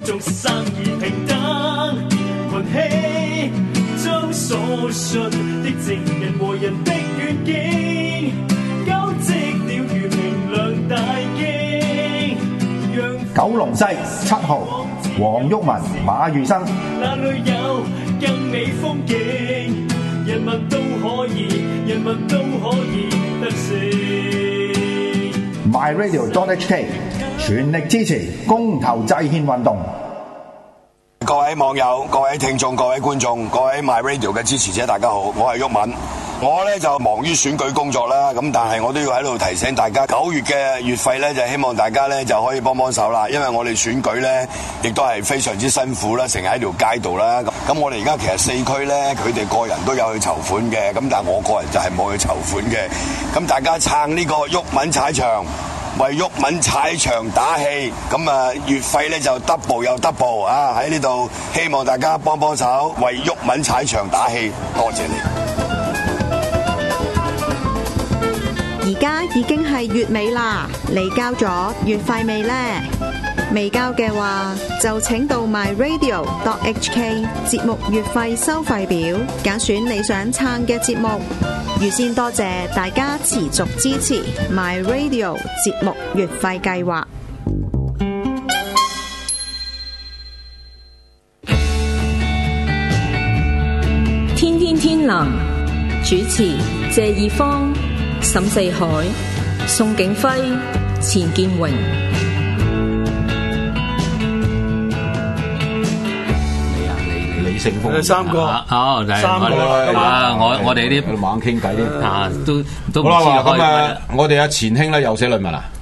中生意平等，群起將所信的正人和人的願景，交織了如明亮大徑。 九龍西7號黃毓民、馬如生。 那裏有更美風景，人民都可以得勝。 myradio.hk 全力支持公投制憲運動。 各位網友、各位聽眾、各位觀眾、各位 MyRadio 嘅支持者，大家好，我係毓民。我咧就忙於選舉工作啦，咁但係我都要喺度提醒大家，9月嘅月費咧就希望大家咧就可以幫手啦，因為我哋選舉咧亦都係非常之辛苦啦，成日喺條街度啦。咁我哋而家其實4區咧，佢哋個人都有去籌款嘅，咁但係我個人就係冇去籌款嘅。咁大家撐呢個毓民踩場，為毓民踩場打氣，咁啊月費咧就 double 又 double 啊！喺呢度希望大家幫手，為毓民踩場打氣，多謝你。 而家已經係月尾啦，你交咗月費未呢？未交嘅話，就請到 myradio.hk 節目月費收費表，揀選你想撐嘅節目。預先多謝大家持續支持 myradio 節目月費計劃。 天天天藍主持謝義方、沈四海、宋景輝、錢建榮。 李勝峰三個， 好，三個啊！我哋啲猛傾偈啲啊，都唔知好啦， 開咁我哋阿錢兄咧又寫論文啊？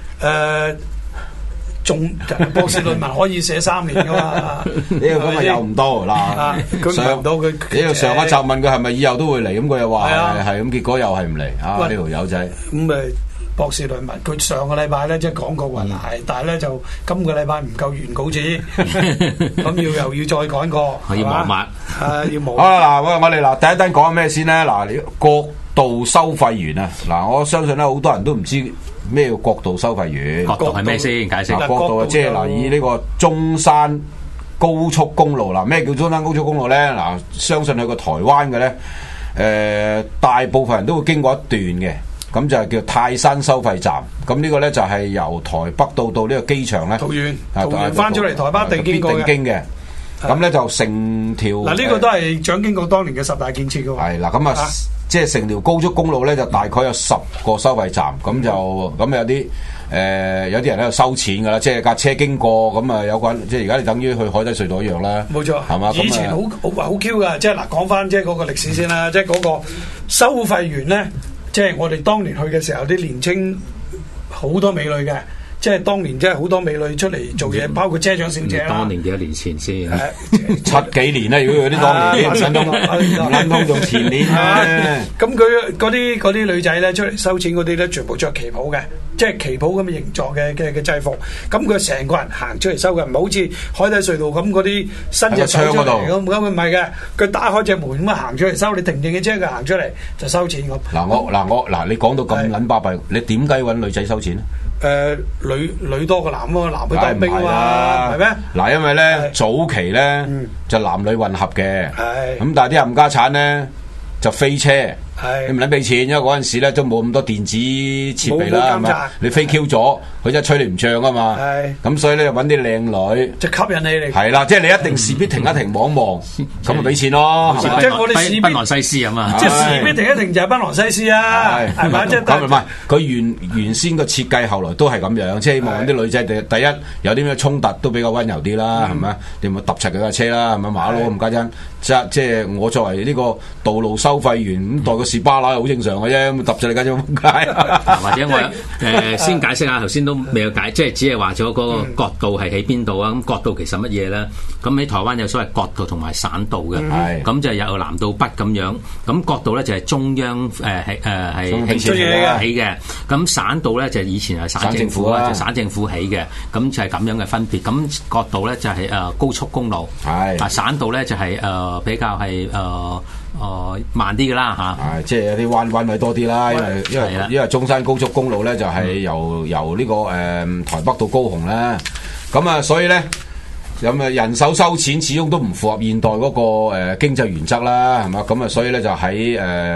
仲博士論文可以寫3年噶嘛？ 呢個咁啊又唔多嗱， 佢唔到佢。 呢個上一集問佢係咪以後都會嚟，咁佢又話係咁，結果又係唔嚟啊！呢條友仔咁咪博士論文，佢上個禮拜咧即係講過雲鞋，但係咧就今個禮拜唔夠完稿紙，咁又要再趕過， 可以磨抹， 要磨。 好啦，嗱，我哋嗱第一單講咩先咧？嗱，國度收費員啊，嗱，我相信咧好多人都唔知咩叫國度收費員。 國度係咩先？解釋。 國度啊，即係嗱，以呢個中山高速公路嗱，咩叫中山高速公路咧？嗱，相信去過台灣嘅咧，大部分人都會經過一段嘅。咁就係叫泰山收費站，咁呢個咧就係由台北到呢個機場咧， 桃園翻出嚟台北定經過嘅，咁咧就成條嗱呢個都係蔣經國當年嘅10大建設嘅喎。 係啦，咁啊即係成條高速公路咧就大概有10個收費站，咁就咁有啲有啲人喺度收錢㗎啦，即係架車經過咁啊有個人即係而家你等於去海底隧道一樣啦， 冇錯， 係嘛？ 以前好 Q 㗎，即係嗱講翻即係嗰個歷史先啦，即係嗰個收費員咧。即係我哋當年去嘅時候，啲年青好多美女嘅，即係當年即係好多美女出嚟做嘢，包括車長小姐啦。 當年幾多年前先 ？7幾年啦，如果嗰啲當年唔撚通仲前年咧。 咁佢嗰啲女仔咧出嚟收錢嗰啲咧，全部着旗袍嘅，即係旗袍咁嘅形狀嘅制服。咁佢成個人行出嚟收嘅，唔係好似海底隧道咁嗰啲伸隻手出嚟咁佢唔係嘅，佢打開隻門咁樣行出嚟收，你停定嘅車佢行出嚟就收錢咁。 嗱你講到咁撚巴閉，你點解揾女仔收錢咧？ 女多過男啊，男去當兵啊嘛，係咩？ 嗱，因為咧早期咧就男女混合嘅，咁但係啲冚家產咧就飛車。你唔撚俾錢，因為嗰陣時咧都冇咁多電子設備啦，係咪？你飛 Q 咗，佢真係吹你唔漲啊嘛。咁所以咧就揾啲靚女， 就吸引你嚟。 係啦，即係你一定事必停一停望一望，咁咪俾錢咯。 即係我哋事必檳榔西施啊嘛。 即係事必停一停就係檳榔西施啊，係咪？即係咁唔係佢原先個設計，後來都係咁樣，即係希望啲女仔第一有啲咩衝突都比較溫柔啲啦，係咪？你咪揼柒佢架車啦，係咪？馬騮咁家陣，即係我作為呢個道路收費員咁代個士巴拿好正常嘅啫，咁揼咗你家姐點解？ 或者我先解釋下，頭先都未有解，即係只係話咗嗰個角度係喺邊度啊？咁角度其實乜嘢咧？咁喺台灣有所謂角度同埋省道嘅，咁就由南到北咁樣。咁角度咧就係中央係起嘅，咁省道咧就以前係省政府啊，就省政府起嘅，咁就係咁樣嘅分別。咁角度咧就係高速公路，省道咧就係比較係慢啲㗎啦嚇， 即係有啲彎位多啲啦，因為中山高速公路咧就係由呢個台北到高雄啦，咁啊所以咧咁啊人手收錢始終都唔符合現代嗰個經濟原則啦，係嘛？咁啊所以咧就喺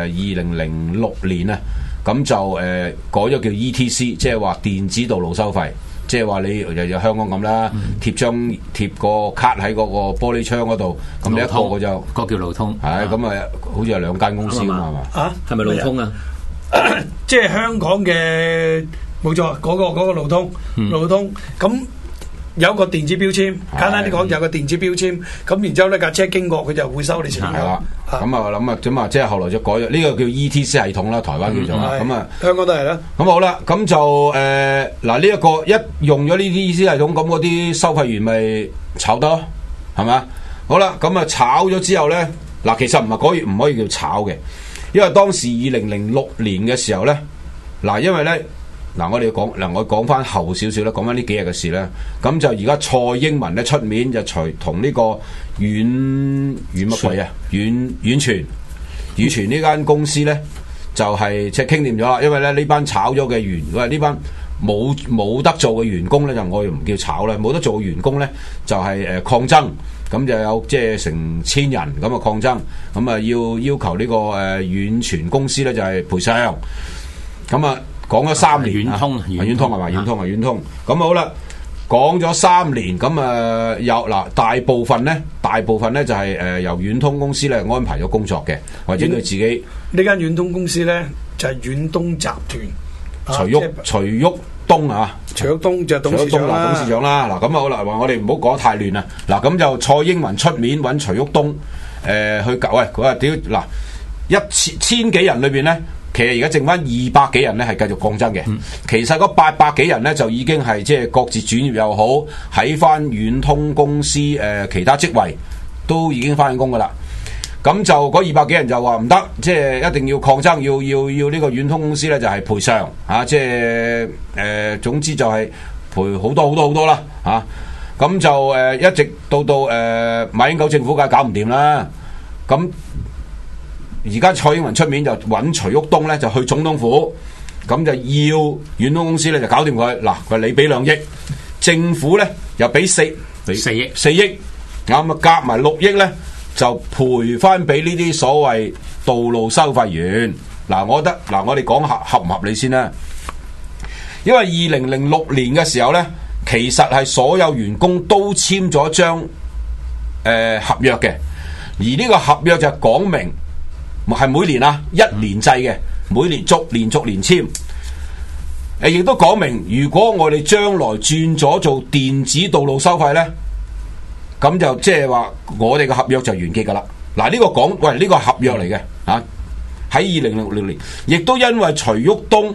2006年啊，咁就改咗叫 ETC， 即係話電子道路收費。即係話你又香港咁啦，貼個卡喺嗰個玻璃窗嗰度，咁你一個就嗰叫路通， 係咁啊，好似係兩間公司㗎嘛，係嘛？ 啊， 係咪路通啊？ 即係香港嘅冇錯，嗰個路通，路通咁。有個電子標籤，簡單啲講，有個電子標籤，咁然之後呢架車經過佢就會收你錢。 係啦，咁啊諗啊點啊，即係後來就改咗呢個叫 ETC 系統啦，台灣叫做咁啊， 香港都係啦。 咁好啦，咁就嗱呢一個一用咗呢啲 ETC 系統，咁嗰啲收費員咪炒得咯，係咪？好啦，咁啊炒咗之後咧，嗱其實唔可以叫炒嘅，因為當時2006年嘅時候咧，嗱因為咧。嗱，我講翻後少少啦，講翻呢幾日嘅事咧。咁就而家蔡英文咧出面就同呢個遠乜鬼啊？遠傳呢間公司咧，就係即係傾掂咗啦。因為咧呢班炒咗嘅呢班冇得做嘅員工咧，就我唔叫炒啦。冇得做嘅員工咧，就係抗爭。咁就有即係成千人咁啊抗爭。咁啊要求呢個遠傳公司咧就係賠償。咁啊。講咗3年，遠通係嘛？遠通咁好啦。講咗3年，咁有嗱大部分咧就係由遠通公司咧安排咗工作嘅，或者佢自己呢間遠通公司咧就係遠東集團， 徐旭東啊， 徐旭東就董事長啦。嗱咁好啦，話我哋唔好講太亂啦。嗱咁就蔡英文出面揾徐旭東去搞，佢話屌嗱千幾人裏邊咧。其實而家剩翻200幾人咧，係繼續抗爭嘅。其實嗰800幾人咧，就已經係即係各自轉業又好，喺翻遠通公司其他職位都已經翻緊工噶啦。咁就嗰200幾人就話唔得，即係一定要抗爭，要呢個遠通公司咧就係賠償啊！即係總之就係賠好多啦嚇。咁就一直到馬英九政府梗係搞唔掂啦。咁而家蔡英文出面就揾徐旭東咧，就去總統府，咁就要遠通公司咧就搞掂佢。嗱，佢你俾2億，政府咧又俾4億，咁啊夾埋6億咧就賠翻俾呢啲所謂道路收費員。嗱，我覺得嗱，我哋講合唔合理先啦。因為2006年嘅時候咧，其實係所有員工都簽咗張合約嘅，而呢個合約就講明。係每年啊，1年制嘅，每年逐年簽。亦都講明，如果我哋將來轉咗做電子道路收費咧，咁就即係話我哋嘅合約就完結噶啦。嗱，呢個呢個合約嚟嘅啊，喺2006年，亦都因為徐旭東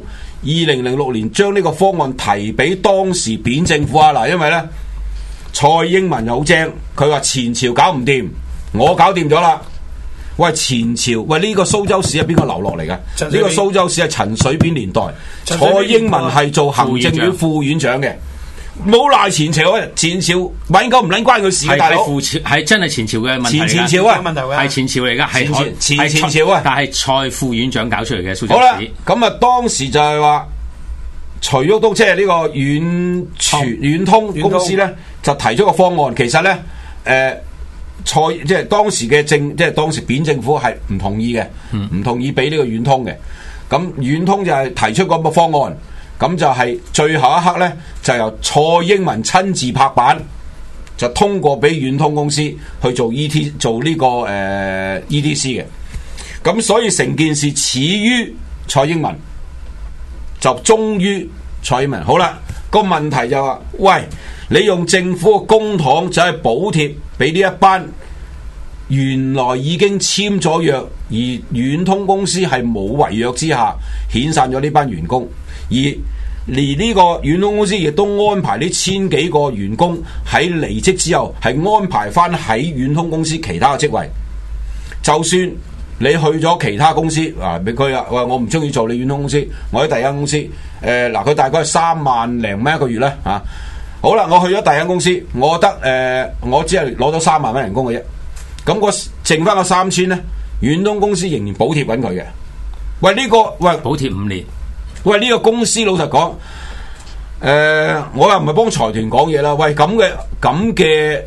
2006年將呢個方案提俾當時扁政府啊。嗱，因為咧蔡英文又好正，佢話前朝搞唔掂，我搞掂咗啦。喂，前朝呢個蘇州市係邊個留落嚟嘅？呢個蘇州市係陳水扁年代，蔡英文係做行政院副院長嘅，冇賴前朝啊！前朝馬英九唔撚關佢事嘅，大佬係真係前朝嘅問題， 前朝啊， 係前朝嚟噶，係前朝啊！ 但係蔡副院長搞出嚟嘅蘇州市。 好啦，咁啊當時就係話徐旭東即係呢個遠通公司咧，就提出個方案，其實咧即係當時嘅即係當時扁政府係唔同意嘅，唔同意俾呢個遠通嘅。咁遠通就係提出嗰個方案，咁就係最後一刻咧，就由蔡英文親自拍板，就通過俾遠通公司去做呢個ETC 嘅。咁所以成件事始於蔡英文，就終於蔡英文。好啦，個問題就話，喂，你用政府嘅公帑就係補貼俾呢一班原來已經簽咗約，而遠通公司係冇違約之下遣散咗呢班員工，而呢個遠通公司亦都安排呢1000幾個員工喺離職之後係安排翻喺遠通公司其他嘅職位。就算你去咗其他公司啊，俾佢啊，喂，我唔中意做你遠通公司，我喺第二間公司。嗱，佢大概係3萬零蚊一個月咧嚇。好啦，我去咗第二間公司，我覺得我只係攞到3萬蚊人工嘅啫。咁我剩翻個3000咧，遠通公司仍然補貼緊佢嘅。喂，補貼5年。喂，呢個公司老實講，我又唔係幫財團講嘢啦。喂，咁嘅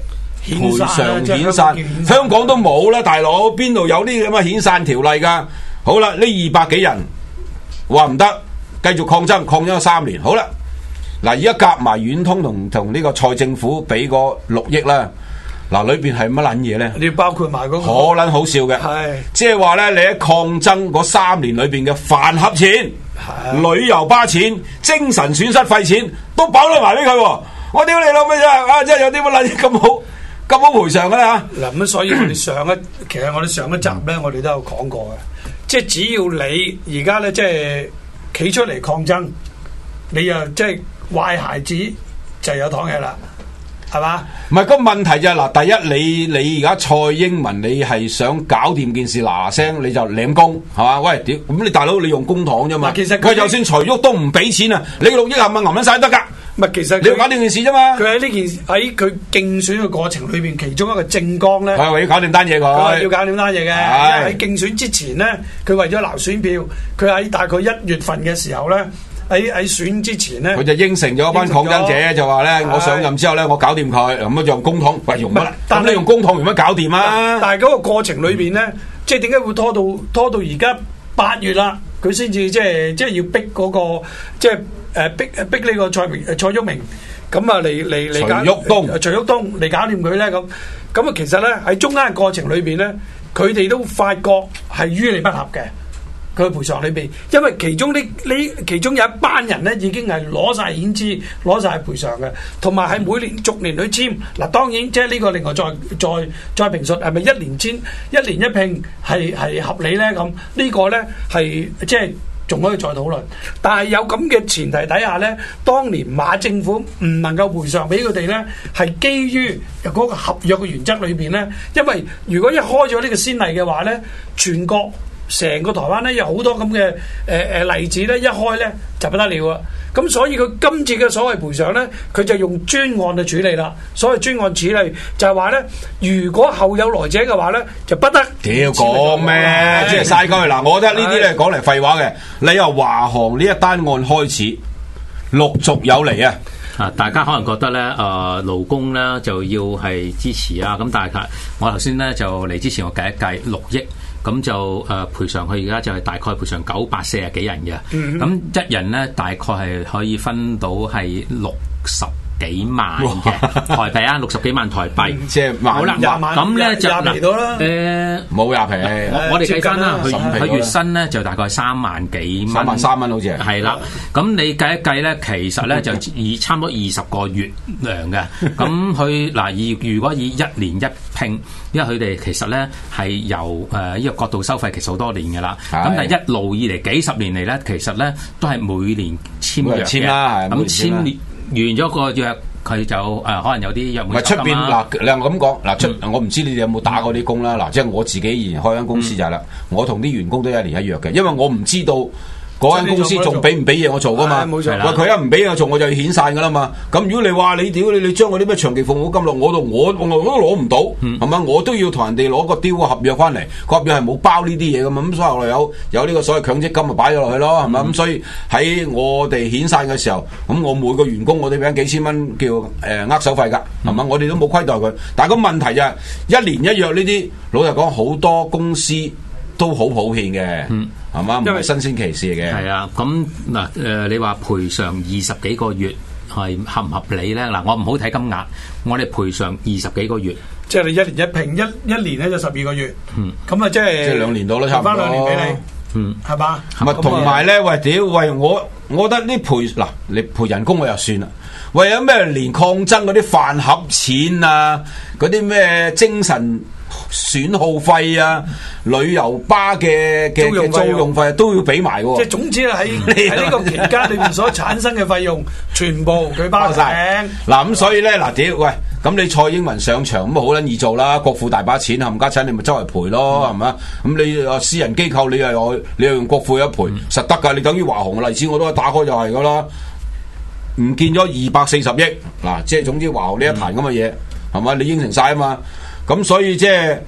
賠償遣散，香港都冇啦，大佬邊度有啲咁嘅遣散條例㗎？好啦，呢200幾人話唔得，繼續抗爭咗3年。好啦，嗱而家夾埋遠通同呢個蔡政府俾個6億啦。嗱，裏邊係乜撚嘢咧？ 你要包括埋嗰個， 可撚好笑嘅，係即係話咧，你喺抗爭嗰3年裏邊嘅飯盒錢、旅遊巴錢、精神損失費錢都包咗埋俾佢。我屌你老味啊！真係有啲乜撚嘢咁好賠償嘅咧嚇。 嗱咁，所以我哋其實我哋上一集咧，我哋都有講過嘅，即係只要你而家咧，即係企出嚟抗爭，你又即係壞孩子就有糖吃啦。係嘛？ 唔係個問題就係嗱，第一你而家蔡英文你係想搞掂件事嗱聲，你就領工係嘛？喂，屌咁你大佬你用公帑啫嘛？其實佢就算徐旭都唔俾錢啊，你6億係咪揞撚晒得㗎？ 唔係，其實你要搞掂件事啫嘛。 佢喺佢競選嘅過程裏邊，其中一個政綱咧， 係為咗搞掂單嘢佢， 要搞掂單嘢嘅。因為喺競選之前咧，佢為咗撈選票，佢喺大概1月份嘅時候咧。喺選之前咧， 佢就應承咗一班抗爭者，就話咧，我上任之後咧，我搞掂佢，咁啊用公帑，喂用乜？咁你用公帑用乜搞掂啊？ 但係嗰個過程裏邊咧，即係點解會拖到而家8月啦？佢先至即係要逼嗰個即係逼呢個蔡旭明咁啊嚟搞徐旭東嚟搞掂佢咧咁啊！其實咧喺中間嘅過程裏邊咧，佢哋都發覺係於理不合嘅。佢賠償裏邊，因為其中有一班人咧已經係攞晒遣資、攞晒賠償嘅，同埋係每年逐年去簽。嗱，當然即係呢個另外再評述係咪1年簽1年一聘係合理咧？咁呢個咧係即係仲可以再討論。但係有咁嘅前提底下咧，當年馬政府唔能夠賠償俾佢哋咧，係基於嗰個合約嘅原則裏邊咧，因為如果一開咗呢個先例嘅話咧，全國成個台灣咧有好多咁嘅例子咧，一開咧就不得了啊！咁所以佢今次嘅所謂賠償咧，佢就用專案去處理啦。所謂專案處理就係話咧，如果後有來者嘅話咧，就不得。屌講咩？即係嘥鳩嗱，我覺得呢啲咧講嚟廢話嘅。你由華航呢一單案開始，陸續有嚟啊！ 啊！大家可能覺得咧，勞工咧就要係支持啊。咁但係我頭先咧就嚟之前，我計一計6億。咁就賠償佢而家就係大概賠償940幾人嘅，咁一人咧大概係可以分到係60幾萬嘅台幣啊，60幾萬台幣， 即係好啦， 咁咧就廿皮到啦， 冇廿皮， 我哋計翻啦，佢月薪咧就大概3萬幾蚊 ，3萬3蚊好似係啦。咁你計一計咧，其實咧就以差唔多20個月糧嘅。咁佢嗱，如果以1年一聘，因為佢哋其實咧係由呢個角度收費，其實好多年嘅啦。咁但係一路以嚟幾十年嚟咧，其實咧都係每年簽約嘅。咁簽完咗個約，佢就可能有啲約滿酬金啦。 出邊嗱，你咁講嗱，我唔知你哋有冇打過啲工啦。嗱，即係我自己以前開間公司就係啦，我同啲員工都1年1約嘅，因為我唔知道嗰間公司仲俾唔俾嘢我做噶嘛？喂，佢一唔俾我做，我就要遣散噶啦嘛。咁如果你話你屌你將嗰啲咩長期服務金落我度，我都攞唔到，係嘛？我都要同人哋攞個雕個合約翻嚟，個合約係冇包呢啲嘢噶嘛。咁所以我有呢個所謂強積金咪擺咗落去咯，係嘛？咁所以喺我哋遣散嘅時候，咁我每個員工我哋俾緊幾千蚊叫握手費㗎，係嘛？我哋都冇虧待佢。但係個問題就係1年1約呢啲，老實講好多公司都好普遍嘅。係嘛？唔係新鮮歧視嘅。 係啊，咁嗱你話賠償20幾個月係合唔合理咧？嗱，我唔好睇金額，我哋賠償20幾個月， 即係你1年一聘，一年咧就12個月。咁啊即係 2年到啦，差唔多。 翻2年俾你，係嘛？ 咪同埋咧，喂屌喂，我覺得呢賠嗱，你賠人工我又算啦。為咗咩連抗爭嗰啲飯盒錢啊，嗰啲咩精神損耗費啊，旅遊巴嘅租用費都要俾埋喎。 即係總之喺呢個期間裏面所產生嘅費用，全部佢包晒。 嗱咁所以咧，嗱屌喂，咁你蔡英文上場咁啊好撚易做啦，國庫大把錢冚家產，你咪周圍賠咯，係嘛？咁你私人機構你又用國庫一賠，實得㗎。你等於華航嘅例子我都打開就係㗎啦，唔見咗240億嗱，即係總之華航呢一壇咁嘅嘢係嘛？你應承晒啊嘛。咁所以即係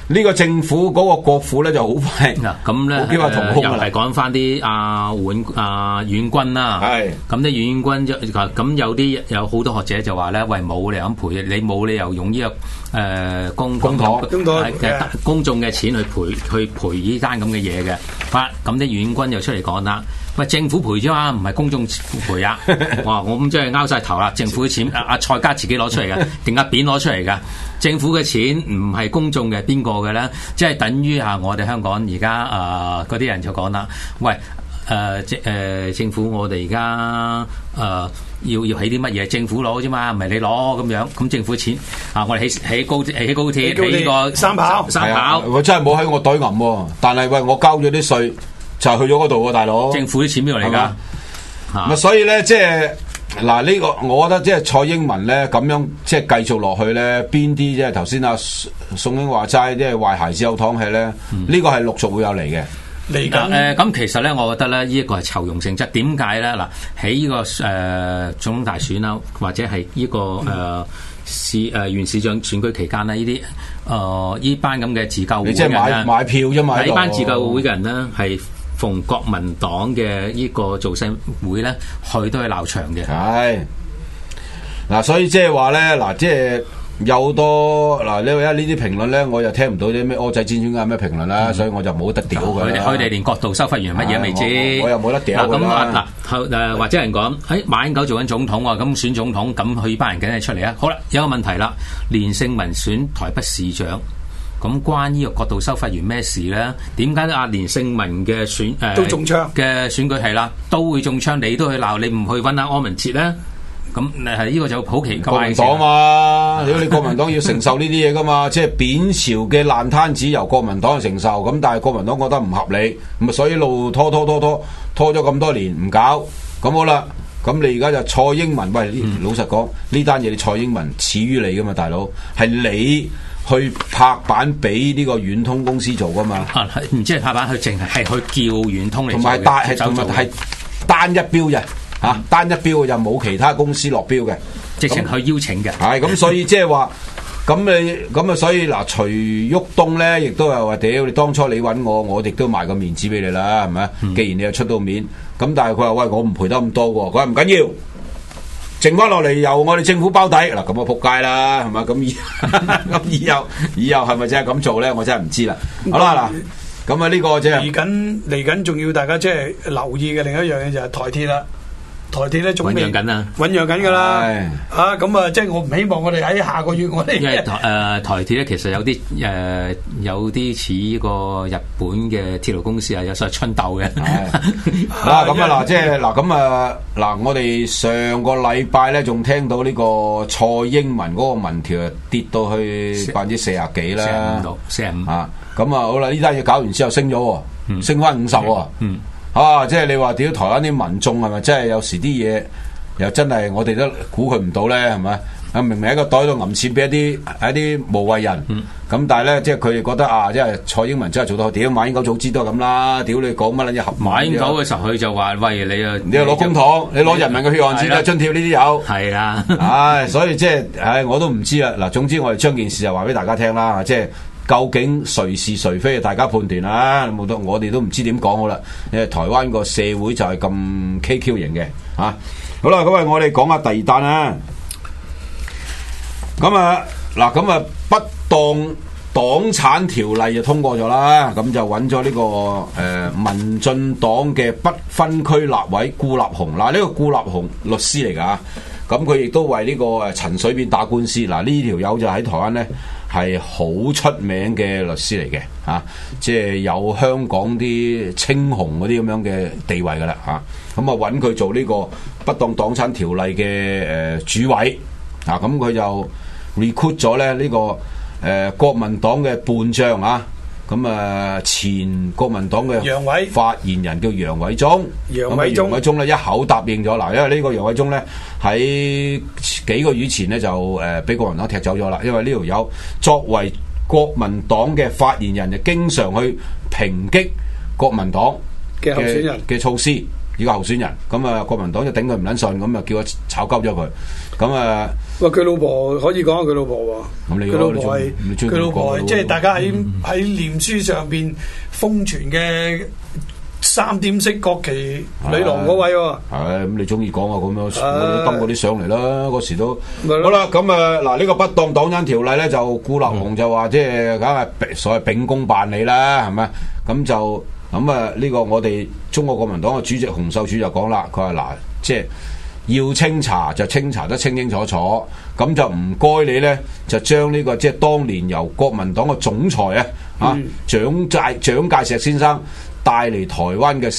呢個政府嗰個國庫咧就好快嗱，咁咧冇機會同空又㗎啦係講翻啲遠軍啦。 係咁啲遠軍咁有好多學者就話咧，喂，冇理由咁賠，你冇理由用呢個公眾嘅錢去賠呢單咁嘅嘢嘅。好，咁啲遠軍又出嚟講啦。喂，政府賠啫嘛，唔係公眾賠啊！哇，我咁即係拗晒頭啦！政府嘅錢，阿蔡家自己攞出嚟嘅，定阿扁攞出嚟嘅？政府嘅錢唔係公眾嘅，邊個嘅咧？即係等於我哋香港而家嗰啲人就講啦，喂，政府我哋而家要起啲乜嘢？政府攞啫嘛，唔係你攞咁樣。咁政府錢我哋起高鐵，起呢個三跑。 我真係冇喺我袋銀喎，但係喂，我交咗啲稅。就去咗嗰度喎，大佬。 政府啲錢邊度嚟㗎？ 所以咧，即係嗱呢個，我覺得即係蔡英文咧咁樣即係繼續落去咧，邊啲即係頭先阿宋英話齋，即係壞孩子有糖吃咧，呢個係陸續會有嚟嘅。 嚟緊咁其實咧，我覺得咧，呢一個係酬庸性質。點解咧？嗱，喺呢個總統大選啦，或者係呢個縣市長選舉期間呢，呢班咁嘅自救會嘅人，你即係買票啫嘛？ 呢班自救會嘅人呢，係逢國民黨嘅呢個造勢會咧，佢都係鬧場嘅。 係嗱，所以即係話咧，嗱，即係有多嗱，你話呢啲評論咧，我又聽唔到啲咩柯仔煎專家咩評論啦，所以我就冇得屌佢。 佢哋連國度收費員乜嘢未知， 我又冇得屌佢啦。 嗱，或者人講，馬英九做緊總統喎，咁選總統，咁佢班人梗係出嚟啊。好啦，有個問題啦，連勝文選台北市長。咁關呢個國度收費員咩事咧？點解阿連勝文嘅都中槍嘅選舉係啦，都會中槍，你都去鬧，你唔去揾阿柯文哲咧？咁呢個就好奇怪。 國民黨嘛，如果你國民黨要承受呢啲嘢噶嘛，即係扁朝嘅爛攤子由國民黨去承受，咁但係國民黨覺得唔合理，咁啊所以一路拖咗咁多年唔搞，咁好啦。咁你而家就蔡英文，喂，老實講呢單嘢，你蔡英文始於你噶嘛，大佬係你去拍板俾呢個遠通公司做噶嘛？ 唔知係拍板，佢淨係去叫遠通嚟做嘅， 同埋係單一標嘅嚇，單一標嘅就冇其他公司落標嘅， 直情去邀請嘅。 係咁，所以即係話咁啊，所以嗱，徐旭東咧，亦都係話屌你當初你揾我亦都賣個面子俾你啦，係咪？既然你又出到面，咁但係佢話喂，我唔賠得咁多喎，佢話唔緊要。剩翻落嚟由我哋政府包底嗱，咁啊仆街啦，係嘛？咁以後係咪真係咁做咧？我真係唔知啦。好啦嗱，咁啊呢個即係嚟緊，仲要大家即係留意嘅另一樣嘢就係台鐵啦。台鐵咧仲未醞釀緊㗎啦，咁啊，即係我唔希望我哋喺下個月我哋因為台鐵咧其實有啲似呢個日本嘅鐵路公司啊，有所謂春鬥嘅。 咁啊嗱，即係嗱咁啊嗱，我哋上個禮拜咧仲聽到呢個蔡英文嗰個民調跌到去40%幾啦，45%啊，咁啊好啦，呢單嘢搞完之後升咗，升翻50喎。即係你話屌台灣啲民眾係咪真係有時啲嘢又真係我哋都估佢唔到咧，係咪啊？明明喺個袋度揞錢俾一啲無謂人，咁但係咧即係佢哋覺得即係蔡英文真係做到屌馬英九早知都係咁啦，屌你講乜撚嘢合馬英九嘅時候佢就話喂，你又攞公帑，你攞人民嘅血汗錢啊津貼呢啲有係啦， 所以即係我都唔知啦。嗱，總之我哋將件事就話俾大家聽啦，即係。究竟誰是誰非，大家判斷啦。冇得，我哋都唔知點講好啦。因為台灣個社會就係咁 KQ 型嘅嚇。好啦，咁啊，我哋講下第二單啦。咁啊，嗱，咁啊，不當黨產條例就通過咗啦。咁就揾咗呢個民進黨嘅不分區立委顧立雄。嗱，呢個顧立雄律師嚟㗎。咁佢亦都為呢個陳水扁打官司。嗱，呢條友就喺台灣咧。係好出名嘅律師嚟嘅，即係有香港啲青紅嗰啲咁樣嘅地位噶啦，咁啊揾佢做呢個不當黨產條例嘅主委，咁佢就 recruit 咗咧呢個國民黨嘅叛將咁啊前國民黨嘅發言人叫楊偉忠，楊偉忠咧一口答應咗嗱，因為呢個楊偉忠咧喺幾個月前咧就俾國民黨踢走咗啦，因為呢條友作為國民黨嘅發言人，就經常去抨擊國民黨嘅候選人嘅措施， 而家候選人，咁啊國民黨就頂佢唔撚順，咁啊叫佢炒鳩咗佢，咁啊， 喂佢老婆可以講下佢老婆喎，佢老婆係佢老婆係即係大家喺臉書上邊瘋傳嘅3點式國旗女郎嗰位喎， 咁你中意講啊咁樣，我登嗰啲上嚟啦，嗰時都好啦，咁啊嗱呢個不當黨產條例咧就顧立雄就話即係梗係所謂秉公辦理啦，係咪？咁就。咁啊！呢個我哋中國國民黨嘅主席洪秀柱就講啦，佢話嗱，即係要清查就清查得清清楚楚，咁就唔該你呢，就將呢個即係當年由國民黨嘅總裁蔣介石先生帶嚟台灣嘅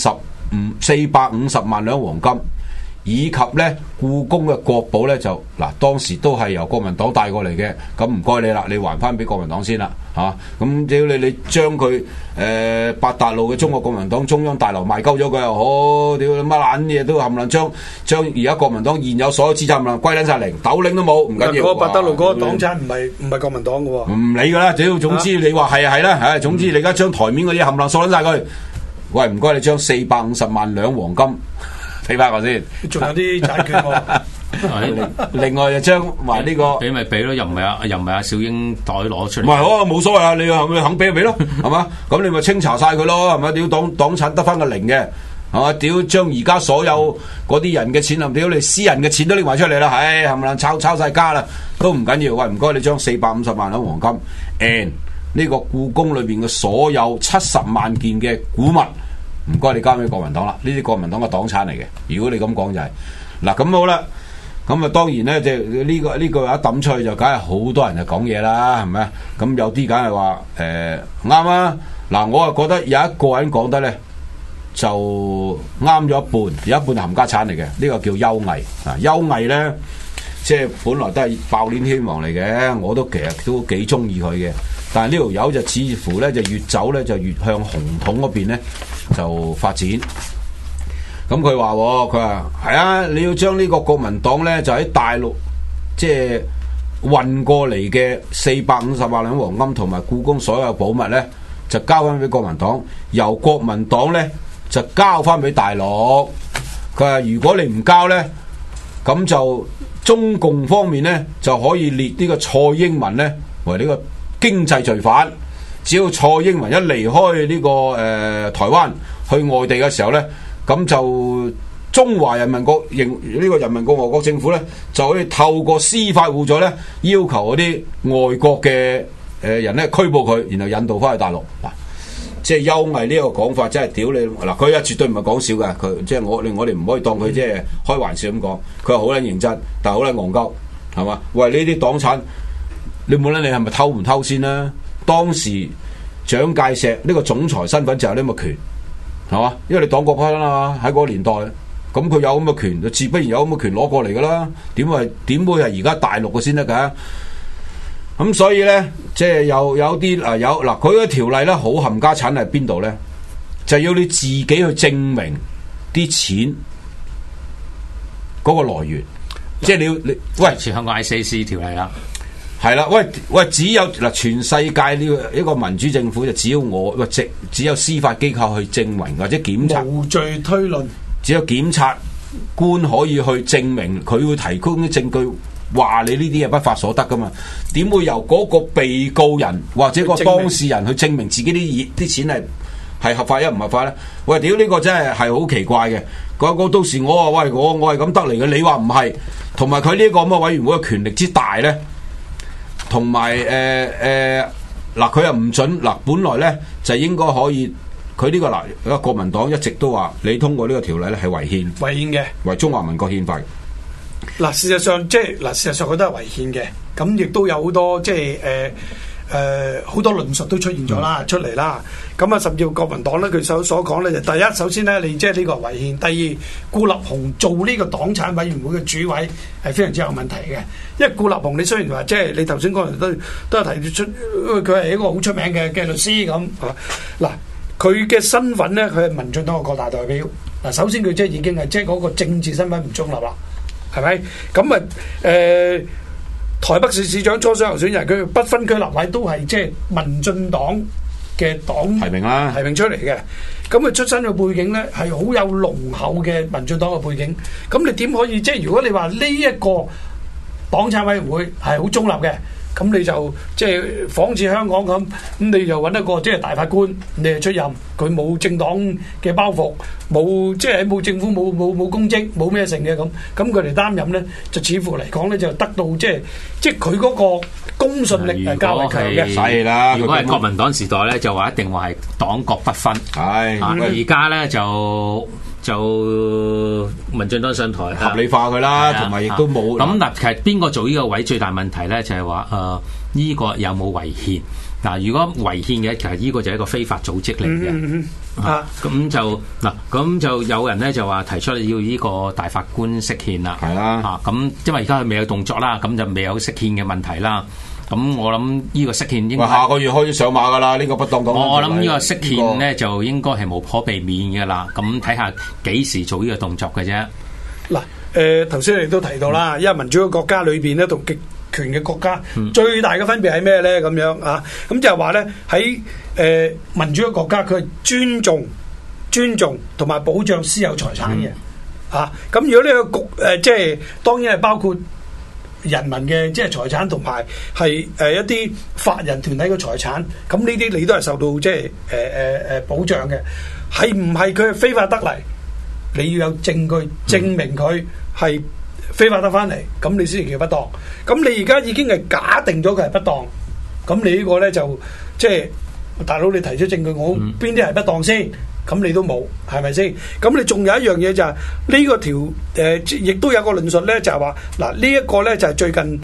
450萬兩黃金，以及呢故宮嘅國寶呢，就嗱當時都係由國民黨帶過嚟嘅，咁唔該你啦，你還翻俾國民黨先啦。咁只要你將佢八達路嘅中國國民黨中央大樓賣鳩咗佢又好，屌乜撚嘢都冚唪唥將而家國民黨現有所有資產冚唪唥歸撚晒零，斗零都冇，唔緊要。 嗰個八達路嗰個黨產唔係國民黨嘅喎。唔理㗎啦，只要總之你話係啦，總之你而家將台面嗰啲冚唪唥掃撚晒佢。喂，唔該你將450萬兩黃金俾翻我先。 仲有啲債券喎。 另外就將埋呢個俾咪俾咯，又唔係阿小英袋攞出嚟。 唔係好冇所謂啊！你肯俾就俾咯，係嘛？咁你咪清查晒佢咯，係咪？屌黨產得翻個零嘅，係嘛？屌將而家所有嗰啲人嘅錢，屌你私人嘅錢都拎埋出嚟啦，係冚唪唥抄晒家啦，都唔緊要。喂，唔該你將450萬兩黃金 and 呢個故宮裏邊嘅所有70萬件嘅古物，唔該你交俾國民黨啦。呢啲國民黨嘅黨產嚟嘅。如果你咁講就係嗱，咁好啦。咁啊，當然咧，即係呢個一抌出去就梗係好多人就講嘢啦，係咪？咁有啲梗係話啱啊！嗱，我啊覺得有一個人講得咧就啱咗一半，有一半係冚家產嚟嘅。呢個叫邱毅啊，邱毅咧即係本來都係爆鏈天王嚟嘅，我都其實都幾中意佢嘅。但係呢條友就似乎咧就越走咧就越向紅統嗰邊咧就發展。咁佢話係啊，你要將呢個國民黨咧就喺大陸即係運過嚟嘅450萬兩黃金同埋故宮所有寶物咧，就交翻俾國民黨，由國民黨咧就交翻俾大陸。佢話如果你唔交咧，咁就中共方面咧就可以列呢個蔡英文咧為呢個經濟罪犯。只要蔡英文一離開呢個台灣去外地嘅時候咧，咁就中華人民國呢個人民共和國政府咧，就可以透過司法互助咧，要求嗰啲外國嘅人咧拘捕佢，然後引渡翻去大陸。嗱，即係邱毅呢個講法真係屌你嗱，佢啊絕對唔係講笑㗎，佢即係我哋唔可以當佢即係開玩笑咁講，佢係好撚認真，但係好撚戇鳩，係嘛？喂，呢啲黨產你冇撚你係咪偷唔偷先啦？當時蔣介石呢個總裁身份就有呢個權。係嘛？因為你黨國軍啊嘛，喺嗰個年代，咁佢有咁嘅權，就自不然有咁嘅權攞過嚟噶啦。點會係而家大陸嘅先得噶？咁所以咧，即係有啲嗱，佢個條例咧好冚家產係邊度咧？就要你自己去證明啲錢嗰個來源，即係你喂， 香港 ICAC 條例啦。 係啦，喂，只有嗱，全世界呢一個民主政府就只有司法機構去證明或者檢察無罪推論， 只有檢察官可以去證明，佢會提供啲證據話你呢啲係不法所得噶嘛？點會由嗰個被告人或者個當事人去證明自己啲錢係合法一唔合法咧？喂，屌呢個真係好奇怪嘅。個到時我話喂，我係咁得嚟嘅，你話唔係？同埋佢呢個咁嘅委員會嘅權力之大咧？同埋嗱，佢又唔準嗱，本來咧就應該可以，佢呢個嗱，國民黨一直都話你通過呢個條例咧係違憲嘅，違中華民國憲法。 嗱，事實上佢都係違憲嘅，咁亦都有好多即係好多論述都出現咗啦，出嚟啦。咁啊，甚至國民黨咧，佢所講咧就第一，首先咧你即係呢個違憲；第二，顧立雄做呢個黨產委員會嘅主委係非常之有問題嘅。因為顧立雄你雖然話即係你頭先講都有提出，佢係一個好出名嘅律師咁啊。嗱，佢嘅身份咧，佢係民進黨嘅國大代表。嗱，首先佢即係已經係即係嗰個政治身份唔中立啦，係咪？咁啊台北市市長初選候選人，佢不分區立委都係即係民進黨嘅黨提名啦， 提名出嚟嘅。咁佢出身嘅背景咧係好有濃厚嘅民進黨嘅背景。咁你點可以即係如果你話呢一個黨產委員會係好中立嘅？咁你就即係仿似香港咁你就揾一個即係大法官，你係出任，佢冇政黨嘅包袱，冇即係冇政府冇公職，冇咩成嘅咁佢哋擔任咧，就似乎嚟講咧就得到即係佢嗰個公信力係較為強嘅。 係啦， 如果係國民黨時代咧，就話一定話係黨國不分。係而家咧就民進黨上台合理化佢啦，同埋亦都冇咁嗱。其實邊個做呢個位最大問題咧，就係話呢個有冇違憲嗱？如果違憲嘅，其實呢個就係一個非法組織嚟嘅。咁就有人咧就話提出要呢個大法官釋憲啦。係啦，咁因為而家佢未有動作啦，咁就未有釋憲嘅問題啦。咁我諗呢個釋憲應該下個月開始上馬噶啦，呢個不當黨。 我諗呢個釋憲咧就應該係無可避免嘅啦。咁睇下幾時做呢個動作嘅啫。 嗱，頭先你都提到啦，因為民主嘅國家裏邊咧同極權嘅國家最大嘅分別係咩咧？咁樣啊，咁就係話咧喺民主嘅國家，佢係尊重同埋保障私有財產嘅。咁如果呢個局即係當然係包括人民嘅即係財產同埋係一啲法人團體嘅財產，咁呢啲你都係受到即係保障嘅。係唔係佢係非法得嚟？你要有證據證明佢係非法得翻嚟，咁你先至叫不當。咁你而家已經係假定咗佢係不當，咁你呢個咧就即係大佬你提出證據，我邊啲係不當先？咁你都冇，係咪先？咁你仲有一樣嘢就係呢個條亦都有個論述咧，就係話嗱呢一個咧就係最近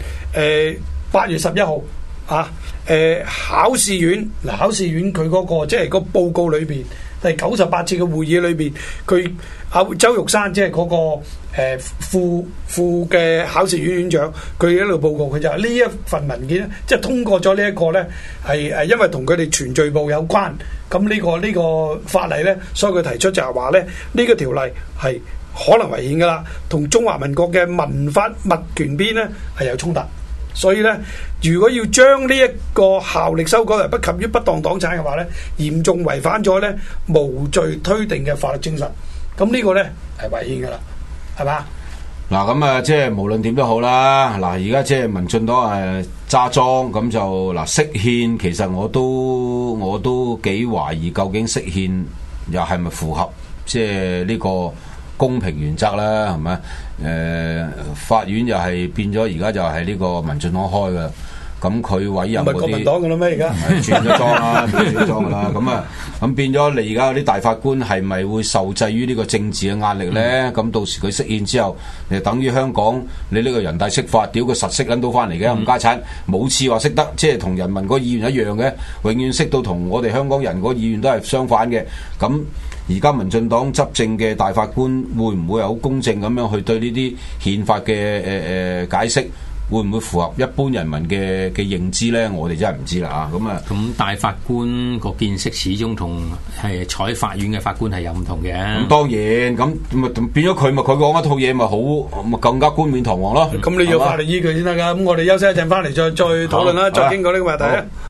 8月11號考試院佢嗰個即係個報告裏邊第98次嘅會議裏邊，佢周玉山即係嗰個副嘅考試院院長，佢喺度報告，佢就話呢一份文件咧，即係通過咗呢一個咧係因為同佢哋全序部有關。咁呢個法例咧，所以佢提出就係話咧，呢個條例係可能違憲噶啦，同中華民國嘅民法物權編咧係有衝突。所以咧，如果要將呢一個效力修改為不及於不當黨產嘅話咧，嚴重違反咗咧無罪推定嘅法律精神。咁呢個咧係違憲噶啦，係嘛？ 嗱咁啊，即係無論點都好啦。嗱，而家即係民進黨揸莊，咁就嗱釋憲，其實我都幾懷疑究竟釋憲又係咪符合即係呢個公平原則啦？係咪？法院又係變咗，而家就係呢個民進黨開嘅。咁佢委任嗰啲，唔係國民黨嘅啦咩？而家轉咗莊啦，轉咗莊啦。咁變咗你而家嗰啲大法官係咪會受制於呢個政治嘅壓力咧？咁到時佢釋憲之後，就等於香港你呢個人大釋法，屌佢實釋撚到翻嚟嘅，冚家產冇次話釋得，即係同人民個意願一樣嘅，永遠釋到同我哋香港人個意願都係相反嘅。咁而家民進黨執政嘅大法官會唔會好公正咁樣去對呢啲憲法嘅解釋？會唔會符合一般人民嘅認知咧？我哋真係唔知啦嚇。咁大法官個見識始終同係坐喺法院嘅法官係有唔同嘅。咁當然咁咪變咗佢講一套嘢咪好咪更加冠冕堂皇咯。咁你要法律依據先得㗎。咁我哋休息一陣翻嚟再討論啦，再經過呢個話題。